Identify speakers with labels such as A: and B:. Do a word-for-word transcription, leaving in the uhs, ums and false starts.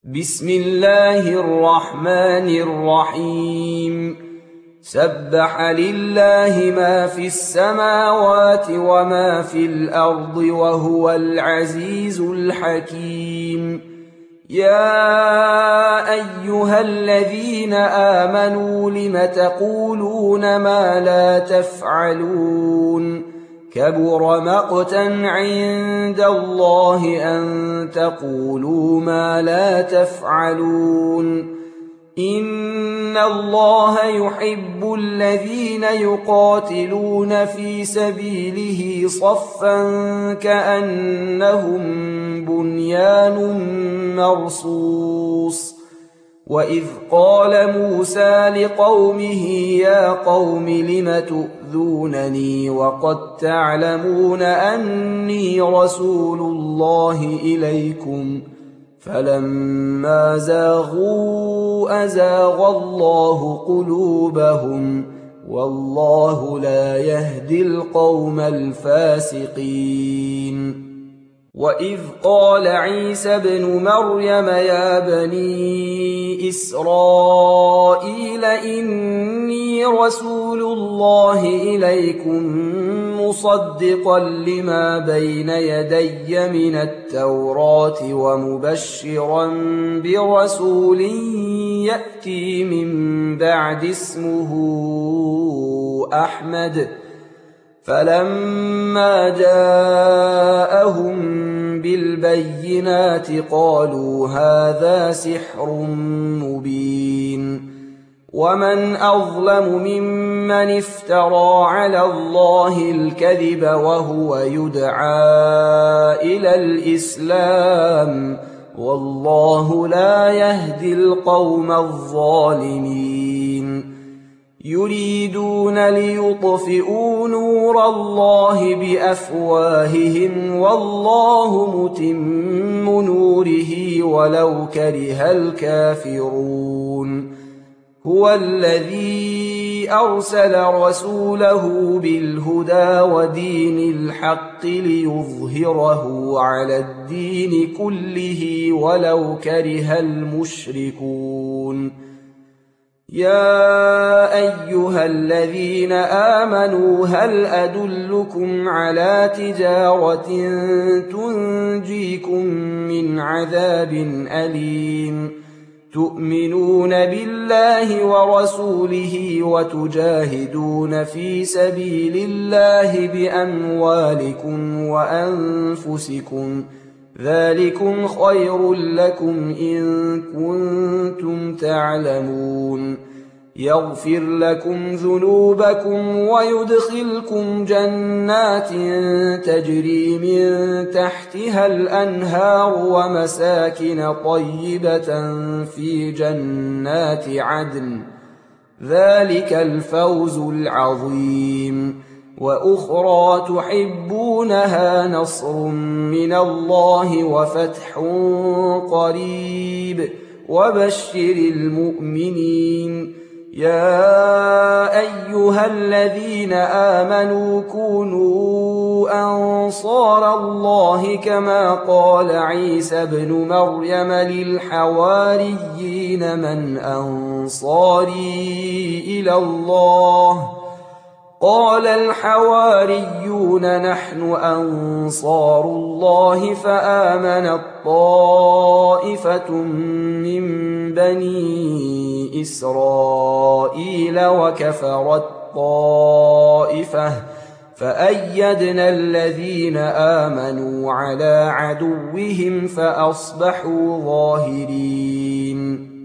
A: بسم الله الرحمن الرحيم سبح لله ما في السماوات وما في الأرض وهو العزيز الحكيم. يا أيها الذين آمنوا لم تقولون ما لا تفعلون كبر مقتا عند الله أن تقولوا ما لا تفعلون. إن الله يحب الذين يقاتلون في سبيله صفا كأنهم بنيان مرصوص. وإذ قال موسى لقومه يا قوم لم تؤذونني وقد تعلمون أني رسول الله إليكم فلما زاغوا أزاغ الله قلوبهم والله لا يهدي القوم الفاسقين. وإذ قال عيسى ابن مريم يا بني إسرائيل إني رسول الله إليكم مصدقا لما بين يدي من التوراة ومبشرا برسول يأتي من بعد اسمه أحمد. فلما جاءهم بالبينات قالوا هذا سحر مبين. ومن أظلم ممن افترى على الله الكذب وهو يدعى إلى الإسلام والله لا يهدي القوم الظالمين. يريدون ليطفئوا نور الله بأفواههم والله متم نوره ولو كره الكافرون. هو الذي أرسل رسوله بالهدى ودين الحق ليظهره على الدين كله ولو كره المشركون. يا أيها الذين آمنوا هل أدلكم على تجارة تنجيكم من عذاب أليم تؤمنون بالله ورسوله وتجاهدون في سبيل الله بأموالكم وأنفسكم ذلكم خير لكم إن كنتم تعلمون. يغفر لكم ذنوبكم ويدخلكم جنات تجري من تحتها الأنهار ومساكن طيبة في جنات عدن ذلك الفوز العظيم. وأخرى تحبونها نصر من الله وفتح قريب وبشر المؤمنين. يا أيها الذين آمنوا كونوا أنصار الله كما قال عيسى ابن مريم للحواريين من أنصاري إلى الله قال الحواريون نحن أنصار الله فآمنت طائفة من بني إسرائيل وكفرت طائفة فأيدنا الذين آمنوا على عدوهم فأصبحوا ظاهرين.